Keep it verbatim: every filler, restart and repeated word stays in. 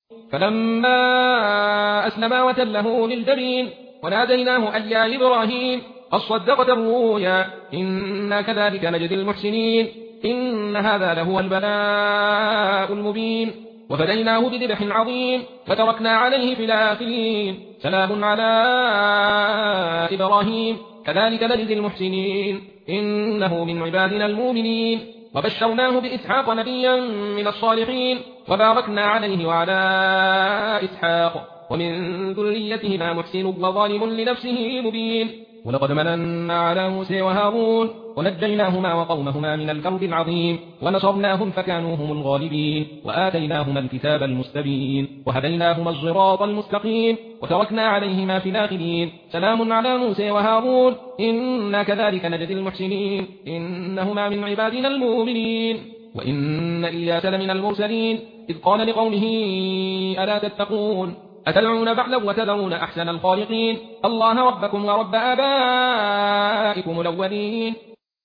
فلما أسلما وتله للجبين وناديناه أن يا إبراهيم قد صدقت الرؤيا إنا كذلك نجزي المحسنين إن هذا لهو البلاء المبين وفديناه بذبح عظيم وتركنا عليه في الآخرين سلام على إبراهيم كذلك نجزي المحسنين إنه من عبادنا المؤمنين وبشرناه بإسحاق نبيا من الصالحين وباركنا عليه وعلى إسحاق ومن ذريتهما محسن وظالم لنفسه مبين ولقد مننا على موسى وهارون ونجيناهما وقومهما من الكرب العظيم ونصرناهم فكانوا هم الغالبين وآتيناهما الكتاب المستبين وهديناهما الصراط المستقيم وتركنا عليهما في الآخرين سلام على موسى وهارون إنا كذلك نجزي المحسنين إنهما من عبادنا المؤمنين وإن إلياس لمن المرسلين إذ قال لقومه ألا تتقون أتدعون بعلا وتذرون أحسن الخالقين الله ربكم ورب آبائكم الأولين